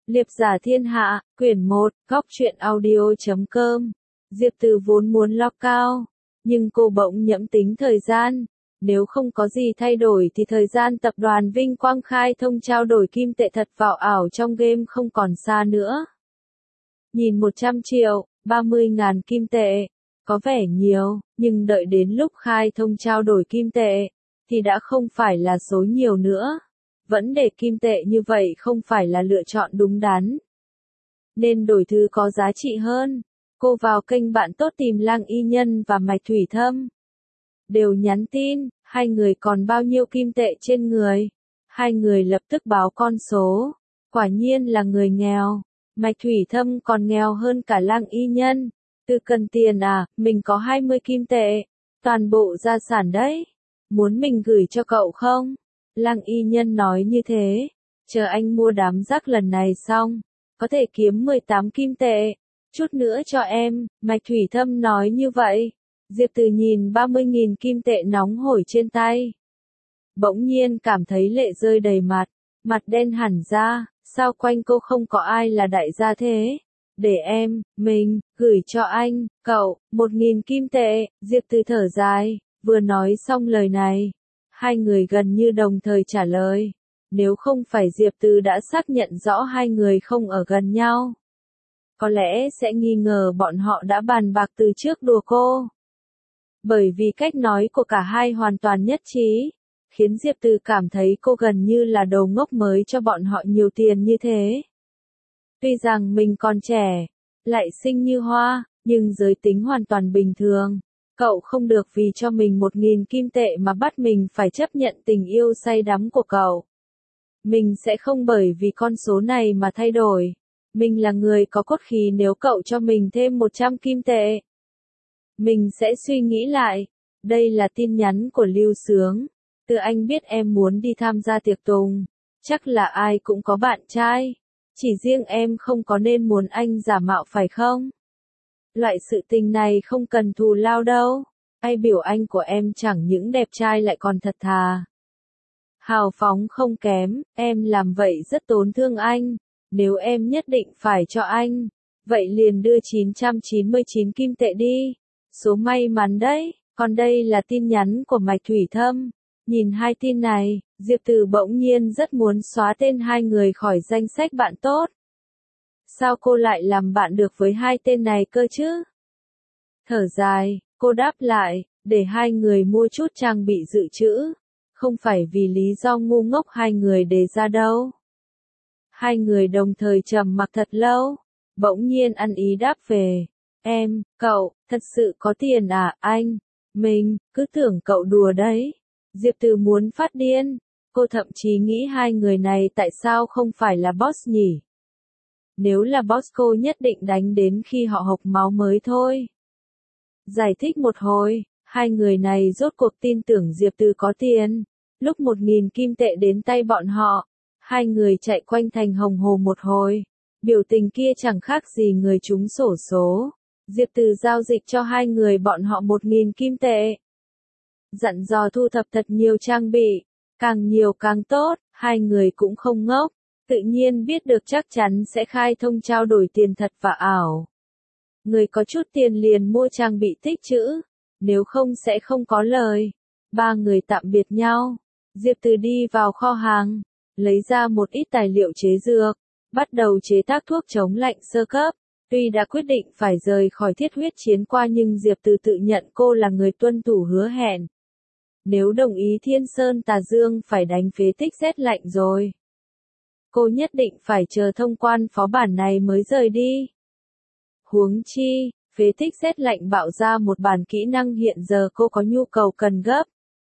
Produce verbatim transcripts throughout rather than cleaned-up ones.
Liệp giả thiên hạ, quyển một, góc truyện audio chấm com. Diệp Từ vốn muốn log cao, nhưng cô bỗng nhẫm tính thời gian. Nếu không có gì thay đổi thì thời gian tập đoàn Vinh Quang khai thông trao đổi kim tệ thật vào ảo trong game không còn xa nữa. Nhìn một trăm triệu, ba mươi ngàn kim tệ, có vẻ nhiều, nhưng đợi đến lúc khai thông trao đổi kim tệ, thì đã không phải là số nhiều nữa. Vẫn để kim tệ như vậy không phải là lựa chọn đúng đắn. Nên đổi thứ có giá trị hơn. Cô vào kênh bạn tốt tìm Lang Y Nhân và Mạch Thủy Thâm. Đều nhắn tin, hai người còn bao nhiêu kim tệ trên người. Hai người lập tức báo con số. Quả nhiên là người nghèo. Mạch Thủy Thâm còn nghèo hơn cả Lang Y Nhân. Từ cần tiền à, mình có hai mươi kim tệ. Toàn bộ gia sản đấy. Muốn mình gửi cho cậu không? Lang Y Nhân nói như thế, chờ anh mua đám rác lần này xong, có thể kiếm mười tám kim tệ, chút nữa cho em, Mạch Thủy Thâm nói như vậy. Diệp Từ nhìn ba mươi nghìn kim tệ nóng hổi trên tay. Bỗng nhiên cảm thấy lệ rơi đầy mặt, mặt đen hẳn ra, sao quanh cô không có ai là đại gia thế? Để em, mình, gửi cho anh, cậu, một nghìn kim tệ, Diệp Từ thở dài, vừa nói xong lời này. Hai người gần như đồng thời trả lời. Nếu không phải Diệp Từ đã xác nhận rõ hai người không ở gần nhau, có lẽ sẽ nghi ngờ bọn họ đã bàn bạc từ trước đùa cô. Bởi vì cách nói của cả hai hoàn toàn nhất trí, khiến Diệp Từ cảm thấy cô gần như là đồ ngốc mới cho bọn họ nhiều tiền như thế. Tuy rằng mình còn trẻ, lại xinh như hoa, nhưng giới tính hoàn toàn bình thường. Cậu không được vì cho mình một nghìn kim tệ mà bắt mình phải chấp nhận tình yêu say đắm của cậu. Mình sẽ không bởi vì con số này mà thay đổi. Mình là người có cốt khí, nếu cậu cho mình thêm một trăm kim tệ, mình sẽ suy nghĩ lại. Đây là tin nhắn của Lưu Sướng. Từ anh biết em muốn đi tham gia tiệc tùng. Chắc là ai cũng có bạn trai. Chỉ riêng em không có, nên muốn anh giả mạo phải không? Loại sự tình này không cần thù lao đâu. Ai biểu anh của em chẳng những đẹp trai lại còn thật thà. Hào phóng không kém, em làm vậy rất tổn thương anh. Nếu em nhất định phải cho anh, vậy liền đưa chín trăm chín mươi chín kim tệ đi. Số may mắn đấy. Còn đây là tin nhắn của Mạch Thủy Thâm. Nhìn hai tin này, Diệp Từ bỗng nhiên rất muốn xóa tên hai người khỏi danh sách bạn tốt. Sao cô lại làm bạn được với hai tên này cơ chứ? Thở dài, cô đáp lại, để hai người mua chút trang bị dự trữ. Không phải vì lý do ngu ngốc hai người đề ra đâu. Hai người đồng thời trầm mặc thật lâu. Bỗng nhiên ăn ý đáp về. Em, cậu, thật sự có tiền à, anh? Mình, cứ tưởng cậu đùa đấy. Diệp Từ muốn phát điên. Cô thậm chí nghĩ hai người này tại sao không phải là boss nhỉ? Nếu là boss cô nhất định đánh đến khi họ hộc máu mới thôi. Giải thích một hồi, hai người này rốt cuộc tin tưởng Diệp Từ có tiền. Lúc một nghìn kim tệ đến tay bọn họ, hai người chạy quanh thành hồng hồ một hồi. Biểu tình kia chẳng khác gì người trúng xổ số. Diệp Từ giao dịch cho hai người bọn họ một nghìn kim tệ. Dặn dò thu thập thật nhiều trang bị, càng nhiều càng tốt, hai người cũng không ngốc. Tự nhiên biết được chắc chắn sẽ khai thông trao đổi tiền thật và ảo. Người có chút tiền liền mua trang bị tích trữ, nếu không sẽ không có lời. Ba người tạm biệt nhau. Diệp Từ đi vào kho hàng, lấy ra một ít tài liệu chế dược, bắt đầu chế tác thuốc chống lạnh sơ cấp. Tuy đã quyết định phải rời khỏi thiết huyết chiến qua, nhưng Diệp Từ tự nhận cô là người tuân thủ hứa hẹn. Nếu đồng ý Thiên Sơn Tà Dương phải đánh phế tích rét lạnh rồi. Cô nhất định phải chờ thông quan phó bản này mới rời đi. Huống chi, phế tích rét lạnh bạo ra một bản kỹ năng hiện giờ cô có nhu cầu cần gấp.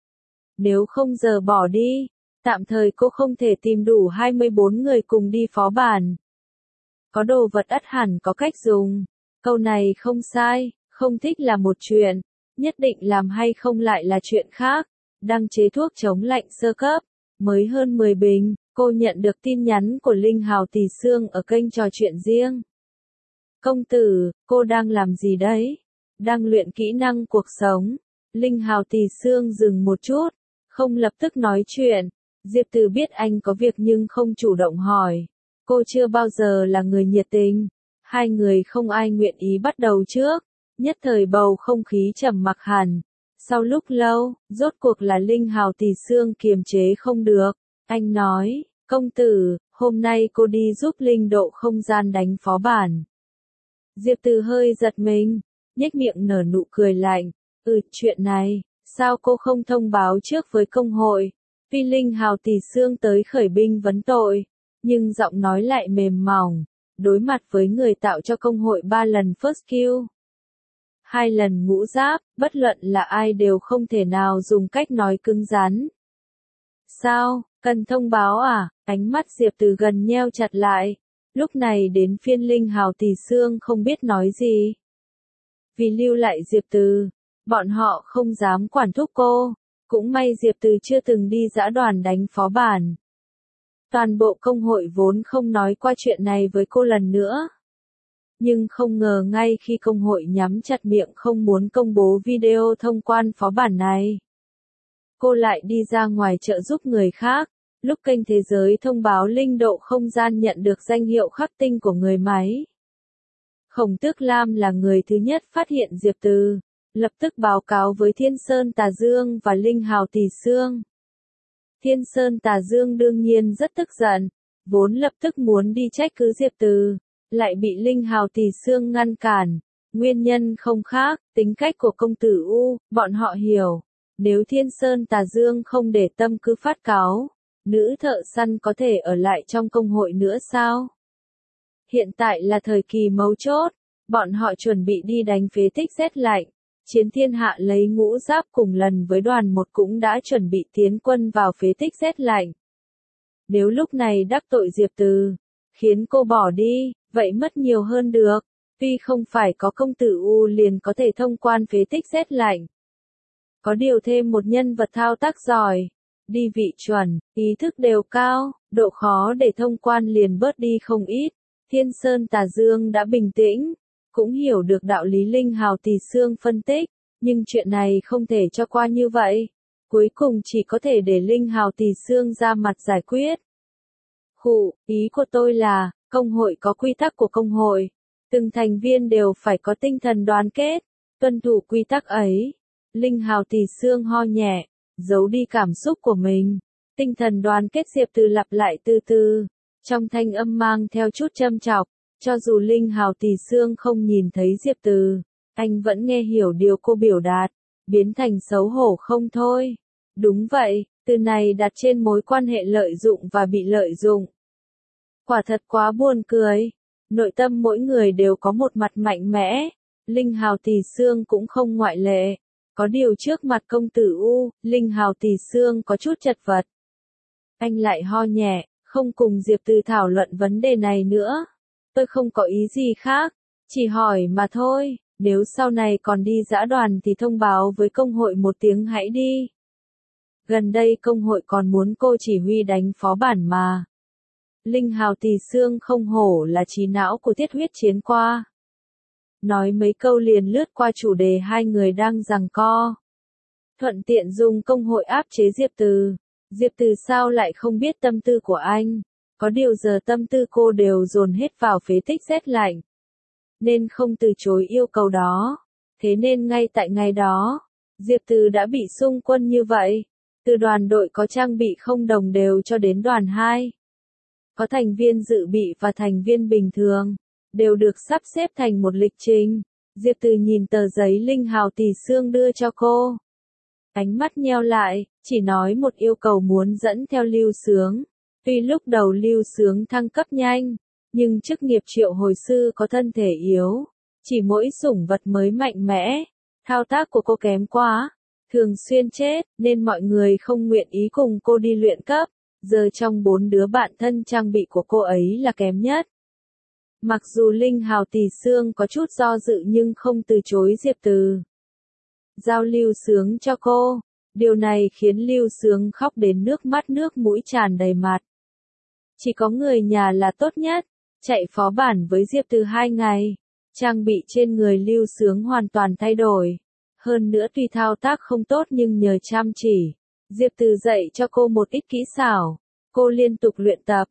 Nếu không giờ bỏ đi, tạm thời cô không thể tìm đủ hai mươi bốn người cùng đi phó bản. Có đồ vật ắt hẳn có cách dùng. Câu này không sai, không thích là một chuyện, nhất định làm hay không lại là chuyện khác. Đăng chế thuốc chống lạnh sơ cấp, mới hơn mười bình, cô nhận được tin nhắn của Linh Hào Tỷ Xương ở kênh trò chuyện riêng. Công tử, cô đang làm gì đấy? Đang luyện kỹ năng cuộc sống. Linh Hào Tỷ Xương dừng một chút, không lập tức nói chuyện. Diệp Từ biết anh có việc nhưng không chủ động hỏi. Cô chưa bao giờ là người nhiệt tình. Hai người không ai nguyện ý bắt đầu trước. Nhất thời bầu không khí trầm mặc hẳn. Sau lúc lâu, rốt cuộc là Linh Hào Tỷ Xương kiềm chế không được. Anh nói, công tử, hôm nay cô đi giúp Linh Độ không gian đánh phó bản. Diệp Từ hơi giật mình, nhếch miệng nở nụ cười lạnh. Ừ, chuyện này, sao cô không thông báo trước với công hội? Tuy Linh Hào Tỷ Xương tới khởi binh vấn tội, nhưng giọng nói lại mềm mỏng, đối mặt với người tạo cho công hội ba lần first kill. Hai lần ngũ giáp, bất luận là ai đều không thể nào dùng cách nói cứng rắn. Sao, cần thông báo à? Ánh mắt Diệp Từ gần nheo chặt lại. Lúc này đến phiên Linh Hào Tỷ Xương không biết nói gì. Vì lưu lại Diệp Từ, bọn họ không dám quản thúc cô. Cũng may Diệp Từ chưa từng đi dã đoàn đánh phó bản. Toàn bộ công hội vốn không nói qua chuyện này với cô lần nữa. Nhưng không ngờ ngay khi công hội nhắm chặt miệng không muốn công bố video thông quan phó bản này, cô lại đi ra ngoài trợ giúp người khác. Lúc kênh Thế giới thông báo Linh Độ không gian nhận được danh hiệu khắc tinh của người máy, Khổng Tước Lam là người thứ nhất phát hiện Diệp Từ, lập tức báo cáo với Thiên Sơn Tà Dương và Linh Hào Tỷ Xương. Thiên Sơn Tà Dương đương nhiên rất tức giận, vốn lập tức muốn đi trách cứ Diệp Từ, lại bị Linh Hào Tỷ Xương ngăn cản. Nguyên nhân không khác, tính cách của công tử U, bọn họ hiểu. Nếu Thiên Sơn Tà Dương không để tâm cứ phát cáo, nữ thợ săn có thể ở lại trong công hội nữa sao? Hiện tại là thời kỳ mấu chốt, bọn họ chuẩn bị đi đánh phế tích rét lạnh. Chiến thiên hạ lấy ngũ giáp cùng lần với đoàn một cũng đã chuẩn bị tiến quân vào phế tích rét lạnh. Nếu lúc này đắc tội Diệp Từ, khiến cô bỏ đi, vậy mất nhiều hơn được. Tuy không phải có công tử U liền có thể thông quan phế tích rét lạnh. Có điều thêm một nhân vật thao tác giỏi, đi vị chuẩn, ý thức đều cao, độ khó để thông quan liền bớt đi không ít. Thiên Sơn Tà Dương đã bình tĩnh, cũng hiểu được đạo lý Linh Hào Tỷ Xương phân tích, nhưng chuyện này không thể cho qua như vậy. Cuối cùng chỉ có thể để Linh Hào Tỷ Xương ra mặt giải quyết. Khụ, ý của tôi là, công hội có quy tắc của công hội. Từng thành viên đều phải có tinh thần đoàn kết, tuân thủ quy tắc ấy. Linh Hào Tỷ Xương ho nhẹ, giấu đi cảm xúc của mình. Tinh thần đoàn kết Diệp Từ lặp lại từ từ, trong thanh âm mang theo chút châm chọc. Cho dù Linh Hào Tỷ Xương không nhìn thấy Diệp Từ, anh vẫn nghe hiểu điều cô biểu đạt, biến thành xấu hổ không thôi. Đúng vậy, từ này đặt trên mối quan hệ lợi dụng và bị lợi dụng. Quả thật quá buồn cười. Nội tâm mỗi người đều có một mặt mạnh mẽ, Linh Hào Tỷ Xương cũng không ngoại lệ. Có điều trước mặt công tử U, Linh Hào Tỷ Xương có chút chật vật. Anh lại ho nhẹ, không cùng Diệp Từ thảo luận vấn đề này nữa. Tôi không có ý gì khác, chỉ hỏi mà thôi, nếu sau này còn đi dã đoàn thì thông báo với công hội một tiếng hãy đi. Gần đây công hội còn muốn cô chỉ huy đánh phó bản mà. Linh Hào Tỷ Xương không hổ là trí não của thiết huyết chiến qua. Nói mấy câu liền lướt qua chủ đề hai người đang giằng co. Thuận tiện dùng công hội áp chế Diệp Từ. Diệp Từ sao lại không biết tâm tư của anh? Có điều giờ tâm tư cô đều dồn hết vào phế tích rét lạnh. Nên không từ chối yêu cầu đó. Thế nên ngay tại ngày đó, Diệp Từ đã bị xung quân như vậy. Từ đoàn đội có trang bị không đồng đều cho đến đoàn hai. Có thành viên dự bị và thành viên bình thường, đều được sắp xếp thành một lịch trình. Diệp Từ nhìn tờ giấy Linh Hào Tỷ Xương đưa cho cô. Ánh mắt nheo lại, chỉ nói một yêu cầu muốn dẫn theo Lưu Sướng. Tuy lúc đầu Lưu Sướng thăng cấp nhanh, nhưng chức nghiệp triệu hồi sư có thân thể yếu. Chỉ mỗi sủng vật mới mạnh mẽ. Thao tác của cô kém quá, thường xuyên chết, nên mọi người không nguyện ý cùng cô đi luyện cấp. Giờ trong bốn đứa bạn thân trang bị của cô ấy là kém nhất. Mặc dù Linh Hào Tỷ Xương có chút do dự nhưng không từ chối Diệp Từ. Giao Lưu Sướng cho cô. Điều này khiến Lưu Sướng khóc đến nước mắt nước mũi tràn đầy mặt. Chỉ có người nhà là tốt nhất. Chạy phó bản với Diệp Từ hai ngày. Trang bị trên người Lưu Sướng hoàn toàn thay đổi. Hơn nữa tuy thao tác không tốt nhưng nhờ chăm chỉ, Diệp Từ dạy cho cô một ít kỹ xảo. Cô liên tục luyện tập.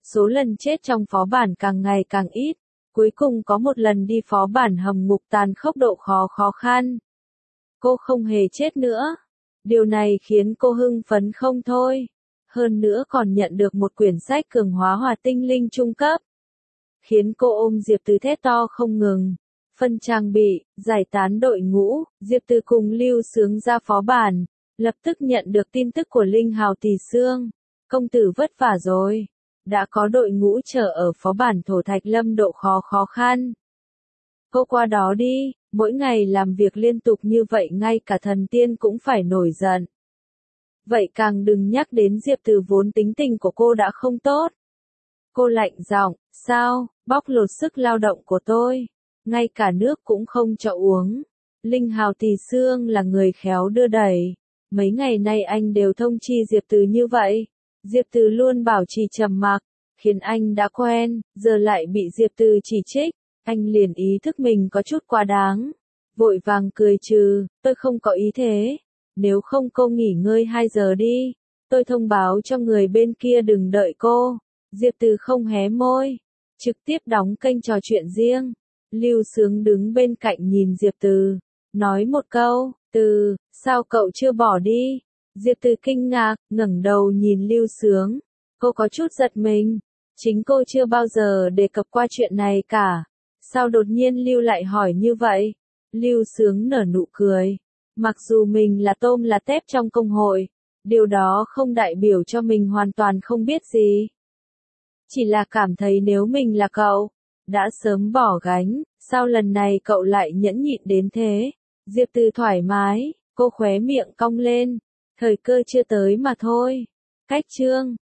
Số lần chết trong phó bản càng ngày càng ít. Cuối cùng có một lần đi phó bản hầm ngục tàn khốc độ khó khó khăn. Cô không hề chết nữa. Điều này khiến cô hưng phấn không thôi. Hơn nữa còn nhận được một quyển sách cường hóa hỏa tinh linh trung cấp. Khiến cô ôm Diệp Từ thét to không ngừng. Phân trang bị, giải tán đội ngũ, Diệp Từ cùng Lưu Sướng ra phó bản. Lập tức nhận được tin tức của Linh Hào Tỷ Xương. Công tử vất vả rồi. Đã có đội ngũ chờ ở phó bản Thổ Thạch Lâm độ khó khó khăn. Cô qua đó đi, mỗi ngày làm việc liên tục như vậy ngay cả thần tiên cũng phải nổi giận. Vậy càng đừng nhắc đến Diệp Từ vốn tính tình của cô đã không tốt. Cô lạnh giọng, sao, bóc lột sức lao động của tôi. Ngay cả nước cũng không cho uống. Linh Hào Tỷ Xương là người khéo đưa đẩy. Mấy ngày nay anh đều thông chi Diệp Từ như vậy. Diệp Từ luôn bảo trì trầm mặc, khiến anh đã quen, giờ lại bị Diệp Từ chỉ trích. Anh liền ý thức mình có chút quá đáng. Vội vàng cười trừ, tôi không có ý thế. Nếu không cô nghỉ ngơi hai giờ đi. Tôi thông báo cho người bên kia đừng đợi cô. Diệp Từ không hé môi. Trực tiếp đóng kênh trò chuyện riêng. Lưu Sướng đứng bên cạnh nhìn Diệp Từ. Nói một câu, Từ, sao cậu chưa bỏ đi? Diệp Từ kinh ngạc, ngẩng đầu nhìn Lưu Sướng. Cô có chút giật mình. Chính cô chưa bao giờ đề cập qua chuyện này cả. Sao đột nhiên Lưu lại hỏi như vậy? Lưu Sướng nở nụ cười. Mặc dù mình là tôm là tép trong công hội, điều đó không đại biểu cho mình hoàn toàn không biết gì. Chỉ là cảm thấy nếu mình là cậu, đã sớm bỏ gánh, sao lần này cậu lại nhẫn nhịn đến thế? Diệp Từ thoải mái, cô khóe miệng cong lên. Thời cơ chưa tới mà thôi. Cách chương